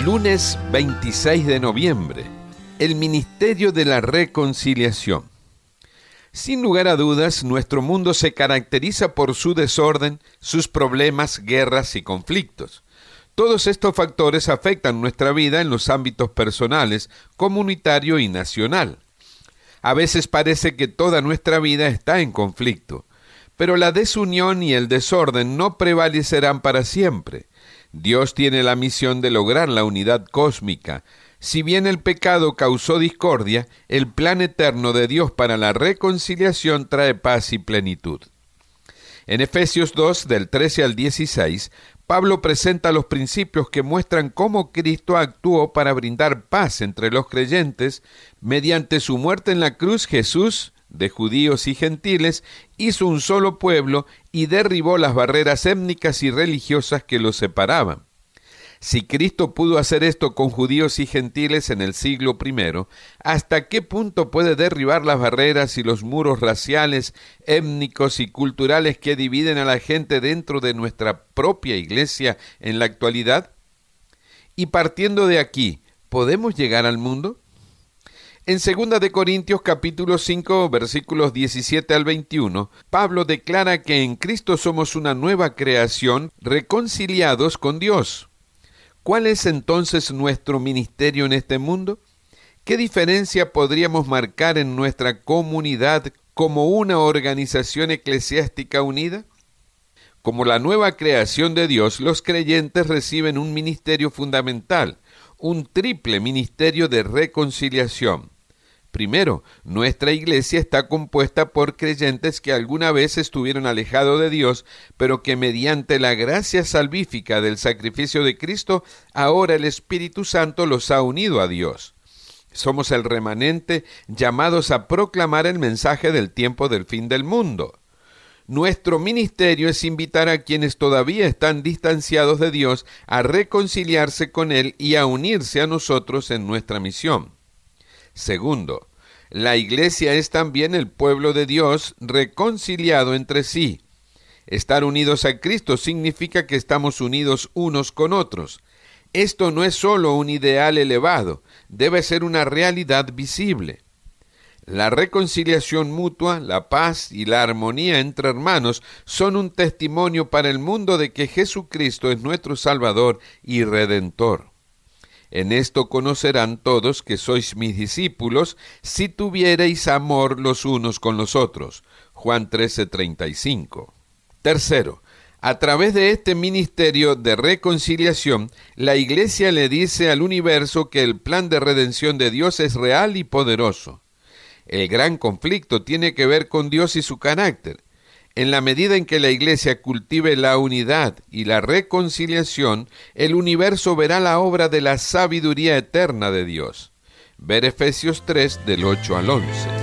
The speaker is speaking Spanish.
Lunes 26 de noviembre, el Ministerio de la Reconciliación. Sin lugar a dudas, nuestro mundo se caracteriza por su desorden, sus problemas, guerras y conflictos. Todos estos factores afectan nuestra vida en los ámbitos personales, comunitario y nacional. A veces parece que toda nuestra vida está en conflicto, pero la desunión y el desorden no prevalecerán para siempre. Dios tiene la misión de lograr la unidad cósmica. Si bien el pecado causó discordia, el plan eterno de Dios para la reconciliación trae paz y plenitud. En Efesios 2, del 13 al 16, Pablo presenta los principios que muestran cómo Cristo actuó para brindar paz entre los creyentes. Mediante su muerte en la cruz, Jesús, de judíos y gentiles, hizo un solo pueblo y derribó las barreras étnicas y religiosas que los separaban. Si Cristo pudo hacer esto con judíos y gentiles en el siglo I, ¿hasta qué punto puede derribar las barreras y los muros raciales, étnicos y culturales que dividen a la gente dentro de nuestra propia iglesia en la actualidad? Y partiendo de aquí, ¿podemos llegar al mundo? En 2 de Corintios capítulo 5, versículos 17 al 21, Pablo declara que en Cristo somos una nueva creación, reconciliados con Dios. ¿Cuál es entonces nuestro ministerio en este mundo? ¿Qué diferencia podríamos marcar en nuestra comunidad como una organización eclesiástica unida? Como la nueva creación de Dios, los creyentes reciben un ministerio fundamental, un triple ministerio de reconciliación. Primero, nuestra iglesia está compuesta por creyentes que alguna vez estuvieron alejados de Dios, pero que mediante la gracia salvífica del sacrificio de Cristo, ahora el Espíritu Santo los ha unido a Dios. Somos el remanente llamados a proclamar el mensaje del tiempo del fin del mundo. Nuestro ministerio es invitar a quienes todavía están distanciados de Dios a reconciliarse con Él y a unirse a nosotros en nuestra misión. Segundo, la iglesia es también el pueblo de Dios reconciliado entre sí. Estar unidos a Cristo significa que estamos unidos unos con otros. Esto no es solo un ideal elevado, debe ser una realidad visible. La reconciliación mutua, la paz y la armonía entre hermanos son un testimonio para el mundo de que Jesucristo es nuestro Salvador y Redentor. En esto conocerán todos que sois mis discípulos, si tuviereis amor los unos con los otros. Juan 13:35. Tercero, a través de este ministerio de reconciliación, la Iglesia le dice al universo que el plan de redención de Dios es real y poderoso. El gran conflicto tiene que ver con Dios y su carácter. En la medida en que la Iglesia cultive la unidad y la reconciliación, el universo verá la obra de la sabiduría eterna de Dios. Ver Efesios 3, del 8 al 11.